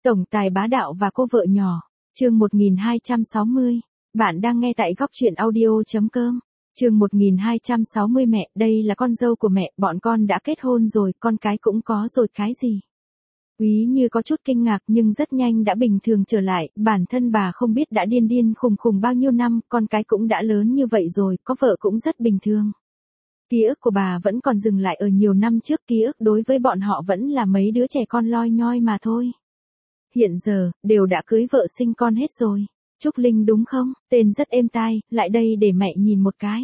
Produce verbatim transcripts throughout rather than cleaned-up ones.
Tổng tài bá đạo và cô vợ nhỏ. Chương một nghìn hai trăm sáu mươi. Bạn đang nghe tại góc truyện audio chấm com. Chương một nghìn hai trăm sáu mươi mẹ, đây là con dâu của mẹ, bọn con đã kết hôn rồi, con cái cũng có rồi cái gì? Úy Như có chút kinh ngạc nhưng rất nhanh đã bình thường trở lại, bản thân bà không biết đã điên điên khùng khùng bao nhiêu năm, con cái cũng đã lớn như vậy rồi, có vợ cũng rất bình thường. Ký ức của bà vẫn còn dừng lại ở nhiều năm trước, ký ức đối với bọn họ vẫn là mấy đứa trẻ con loi nhoi mà thôi. Hiện giờ, đều đã cưới vợ sinh con hết rồi. Trúc Linh đúng không? Tên rất êm tai, lại đây để mẹ nhìn một cái.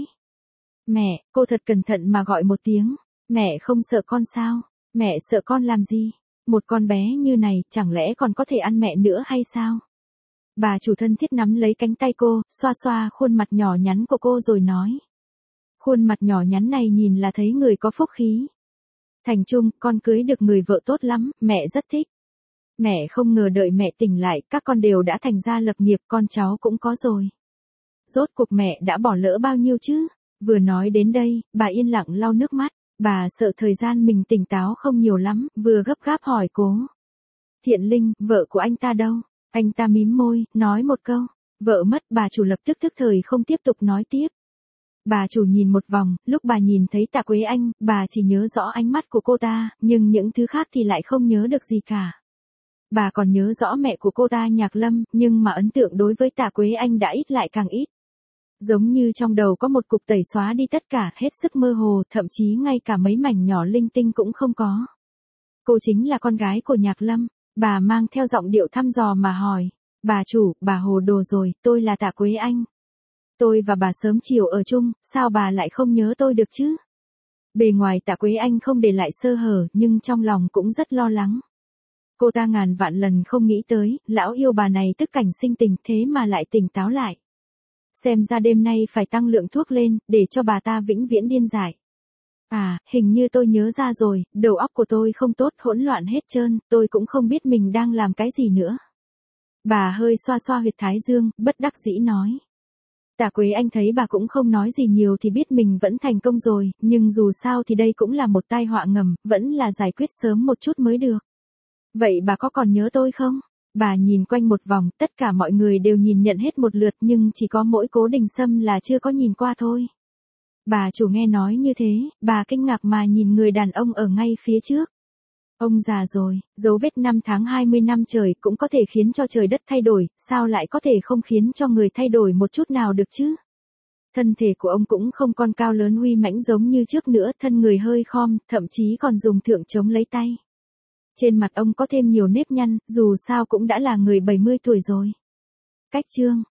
Mẹ, cô thật cẩn thận mà gọi một tiếng. Mẹ không sợ con sao? Mẹ sợ con làm gì? Một con bé như này, chẳng lẽ còn có thể ăn mẹ nữa hay sao? Bà chủ thân thiết nắm lấy cánh tay cô, xoa xoa khuôn mặt nhỏ nhắn của cô rồi nói. Khuôn mặt nhỏ nhắn này nhìn là thấy người có phúc khí. Thành Trung, con cưới được người vợ tốt lắm, mẹ rất thích. Mẹ không ngờ đợi mẹ tỉnh lại, các con đều đã thành ra lập nghiệp, con cháu cũng có rồi. Rốt cuộc mẹ đã bỏ lỡ bao nhiêu chứ? Vừa nói đến đây, bà yên lặng lau nước mắt, bà sợ thời gian mình tỉnh táo không nhiều lắm, vừa gấp gáp hỏi cố. Thiện Linh, vợ của anh ta đâu? Anh ta mím môi, nói một câu. Vợ mất, bà chủ lập tức tức thời không tiếp tục nói tiếp. Bà chủ nhìn một vòng, lúc bà nhìn thấy Tạ Quế Anh, bà chỉ nhớ rõ ánh mắt của cô ta, nhưng những thứ khác thì lại không nhớ được gì cả. Bà còn nhớ rõ mẹ của cô ta Nhạc Lâm, nhưng mà ấn tượng đối với Tạ Quế Anh đã ít lại càng ít. Giống như trong đầu có một cục tẩy xóa đi tất cả, hết sức mơ hồ, thậm chí ngay cả mấy mảnh nhỏ linh tinh cũng không có. Cô chính là con gái của Nhạc Lâm, bà mang theo giọng điệu thăm dò mà hỏi. Bà chủ, bà hồ đồ rồi, tôi là Tạ Quế Anh. Tôi và bà sớm chiều ở chung, sao bà lại không nhớ tôi được chứ? Bề ngoài Tạ Quế Anh không để lại sơ hở, nhưng trong lòng cũng rất lo lắng. Cô ta ngàn vạn lần không nghĩ tới, lão yêu bà này tức cảnh sinh tình thế mà lại tỉnh táo lại. Xem ra đêm nay phải tăng lượng thuốc lên, để cho bà ta vĩnh viễn điên dại. À, hình như tôi nhớ ra rồi, đầu óc của tôi không tốt, hỗn loạn hết trơn, tôi cũng không biết mình đang làm cái gì nữa. Bà hơi xoa xoa huyệt thái dương, bất đắc dĩ nói. Tạ Quế Anh thấy bà cũng không nói gì nhiều thì biết mình vẫn thành công rồi, nhưng dù sao thì đây cũng là một tai họa ngầm, vẫn là giải quyết sớm một chút mới được. Vậy bà có còn nhớ tôi không? Bà nhìn quanh một vòng, tất cả mọi người đều nhìn nhận hết một lượt nhưng chỉ có mỗi Cố Đình Sâm là chưa có nhìn qua thôi. Bà chủ nghe nói như thế, bà kinh ngạc mà nhìn người đàn ông ở ngay phía trước. Ông già rồi, dấu vết năm tháng hai mươi năm trời cũng có thể khiến cho trời đất thay đổi, sao lại có thể không khiến cho người thay đổi một chút nào được chứ? Thân thể của ông cũng không còn cao lớn uy mãnh giống như trước nữa, thân người hơi khom, thậm chí còn dùng thượng chống lấy tay. Trên mặt ông có thêm nhiều nếp nhăn, dù sao cũng đã là người bảy mươi tuổi rồi. Cách chương